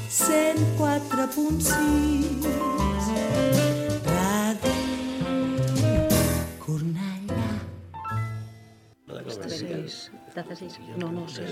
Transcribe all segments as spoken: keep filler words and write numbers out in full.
cent quatre punt sis Ràdio Cornellà. Seis, taza seis. No, no, seis.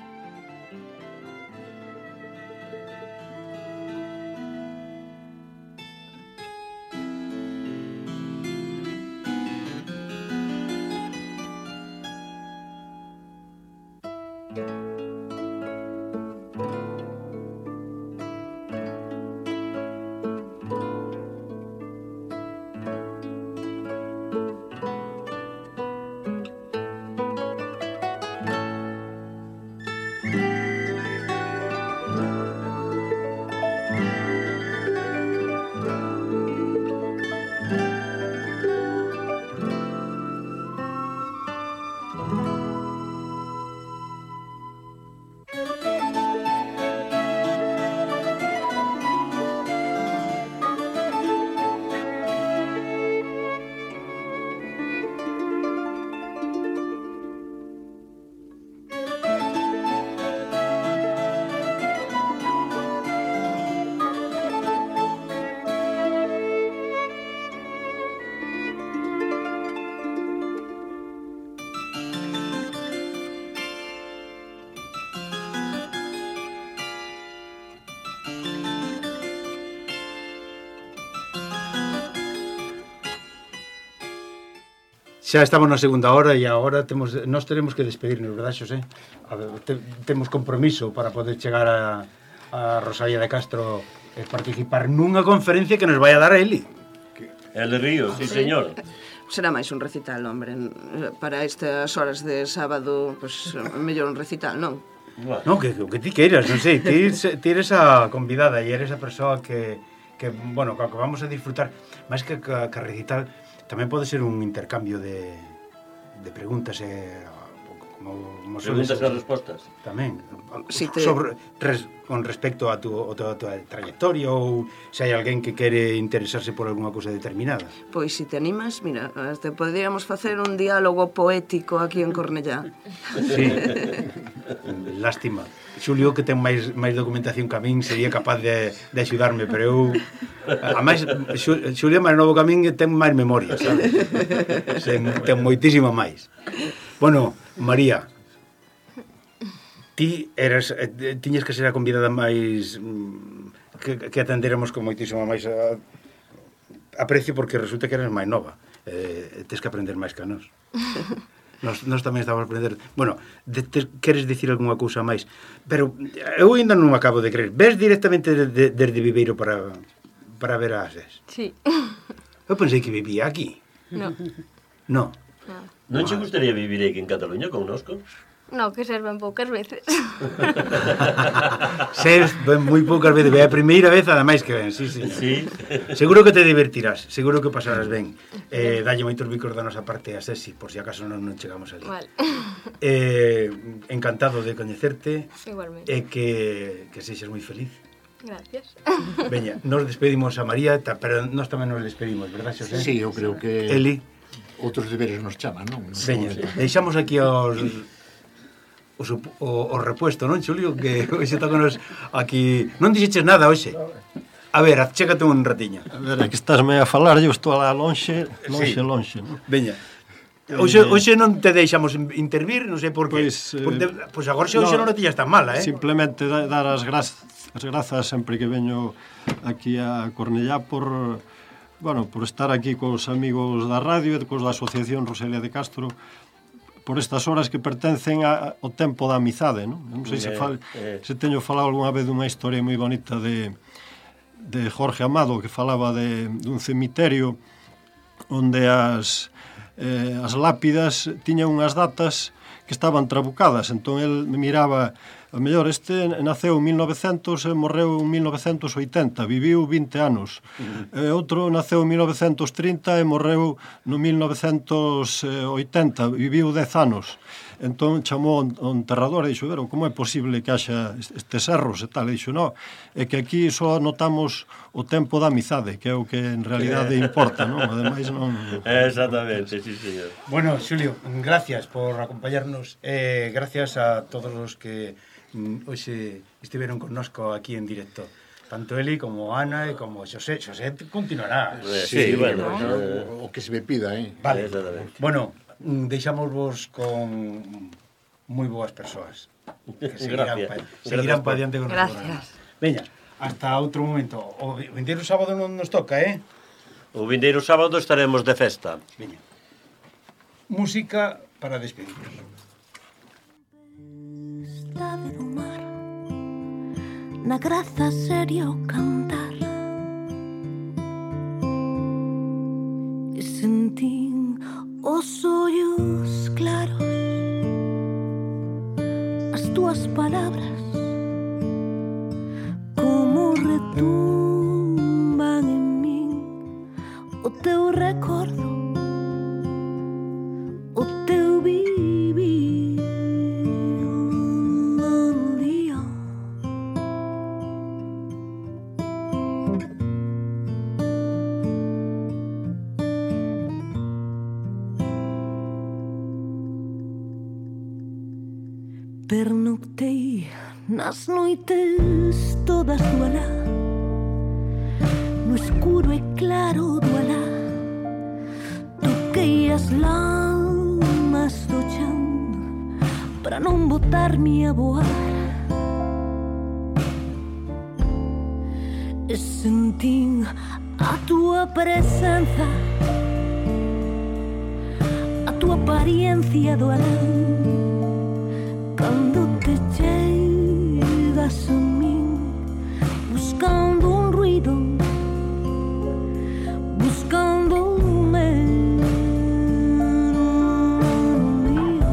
Xa estamos na segunda hora e agora temos, nós teremos que despedirnos, verdad, Xosé? A ver, te, temos compromiso para poder chegar a, a Rosalía de Castro e participar nunha conferencia que nos vai a dar a Eli. El de Río, sí, señor. Será máis un recital, hombre. Para estas horas de sábado, pues, mellor un recital, non? Non, que, que ti queiras, non sei. Ti, ti eres a convidada e eres a persoa que, que bueno, que vamos a disfrutar. Máis que, que, que recital, tamén pode ser un intercambio de, de preguntas e... Como, como preguntas e respostas. Tamén. Si te... Sobre, res, con respecto a tu, a tu, a tu trayectoria ou se hai alguén que quere interesarse por alguna cousa determinada. Pois, se te animas, mira, te podríamos facer un diálogo poético aquí en Cornellá. Sí. Lástima. Xulio, que ten máis, máis documentación que a min, sería capaz de, de axudarme, pero eu... A máis, Xulio máis novo que a min ten máis memoria, sabe? Ten, ten moitísima máis. Bueno, María, ti eras, eh, tiñes que ser a convidada máis que, que atenderemos con moitísima máis a, aprecio, porque resulta que eres máis nova, eh, tens que aprender máis que a nós. Nos, nos tamén estamos a aprender. Bueno, de, te, queres dicir algunha cousa máis, pero eu ainda non acabo de creer. Ves directamente desde de, de Viveiro para, para ver a Ases? Sí. Eu pensei que vivía aquí. No. No. No. Non che gustaría vivir aquí en Cataluña connosco? No, que serven poucas veces. Ses ven moi poucas veces, é a primeira vez ademais que ven, sí, sí. Sí. Seguro que te divertirás, seguro que pasarás ben. Eh, dalle moitos bicos da nosa parte a Sesi, por si acaso non, non chegamos ali. Vale. Eh, encantado de coñecerte. Igualmente. E que, que sexas moi feliz. Gracias. Veña, nos despedimos a María, ta, pero nós tamén nos despedimos, verdad, Xosé? Sí, eu creo que... Eli. Outros deberes nos chaman, non? Veña, deixamos aquí aos... Os, o, o repuesto, non, Xulio? Que hoxe está con nos aquí... Non dixeches nada hoxe. A ver, achégate un ratiño. A ver, é que estásme a falar, eu estou lá lonxe, lonxe, sí. lonxe, non? Veña. Hoxe, hoxe non te deixamos intervir, non sei por qué. Pois, eh, pois agora xe hoxe no, non te tiñas tan mala, eh? Simplemente dar as grazas, as grazas sempre que veño aquí a Cornellá por, bueno, por estar aquí cos amigos da radio e cos da Asociación Rosalía de Castro, por estas horas que pertencen a, ao tempo da amizade, non? Non sei se, fal, se teño falado algunha vez dunha historia moi bonita de, de Jorge Amado, que falaba de dun cemiterio onde as, eh, as lápidas tiñan unhas datas que estaban trabucadas, entón el me miraba, a mellor este naceu en mil novecentos e morreu en mil novecentos e oitenta, viviu vinte anos. Uh-huh. E outro naceu en mil novecentos trinta e morreu no mil novecentos oitenta, viviu dez anos. Entón chamou o enterrador e dixo, pero como é posible que haxa estes erros e tal? E dixo, no, é que aquí só notamos o tempo da amizade, que é o que en realidade importa, non? Ademais non... Exactamente, sí, señor. Bueno, Xulio, gracias por acompañarnos, eh, gracias a todos os que mm, hoxe estiveron connosco aquí en directo. Tanto Eli como Ana e como Xosé. Xosé continuará. Eh, Sí, bueno. eh, O que se me pida, eh. Vale. Exactamente. Bueno, mm, deixamos vos con moi boas persoas. Que seguirán, Gracias. pa, Gracias seguirán por- pa diante con o Gracias. programa. Veña, hasta outro momento. O vindeiro sábado non nos toca, eh? O vindeiro sábado estaremos de festa. Veña. Música para despedirnos. Estade do mar na graza seria o cantar e sentín os ollos claros, as túas palabras como retumban en min, o teu recordo, o teu vivir un día. Pernoctei nas noites todas do alá, no escuro e claro do alá. Toquei as lamas do chan para non botarme a voar e sentín a túa presenza, a túa apariencia do alán. Cando te chegas a min buscando un ruido, buscando un melodía.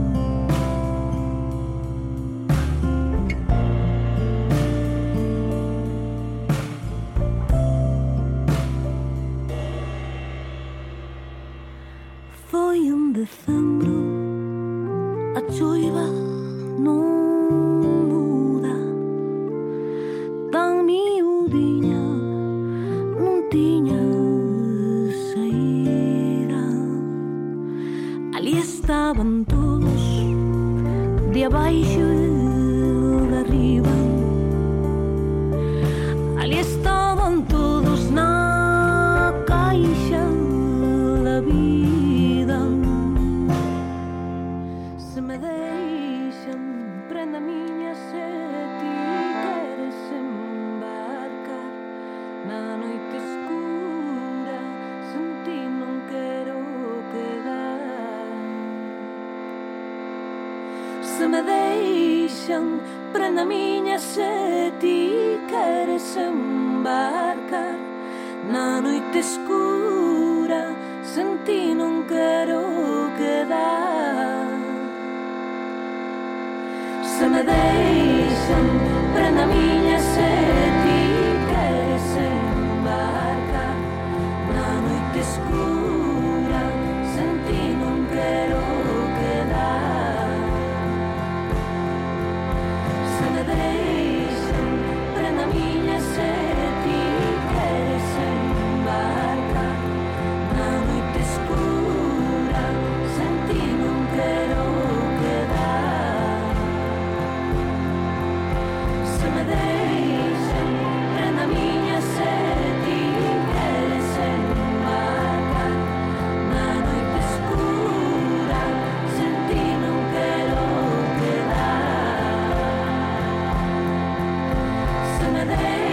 Foi en decembro, a choiva non muda, tan miudiña non tiña saída. Ali estaban todos, de abaixo e de arriba. Ali estaban todos na caixa da vida. Se me deixan, prenda miña se ti queres embarcar na noite escura, sen ti non quero quedar. Se me deixan, prenda miña se ti queres embarcar na noite escura, sen ti non quero quedar. Se me deixan, prenda miña se ti queres embarcar na noite escura, sen ti non quero quedar. Se me deixan, prenda miña se ti queres embarcar na noite escura, sen ti non quero quedar. Se me deixan, prenda miña se ti queres embarcar na noite escura, sen ti non quero quedar. Se me deixan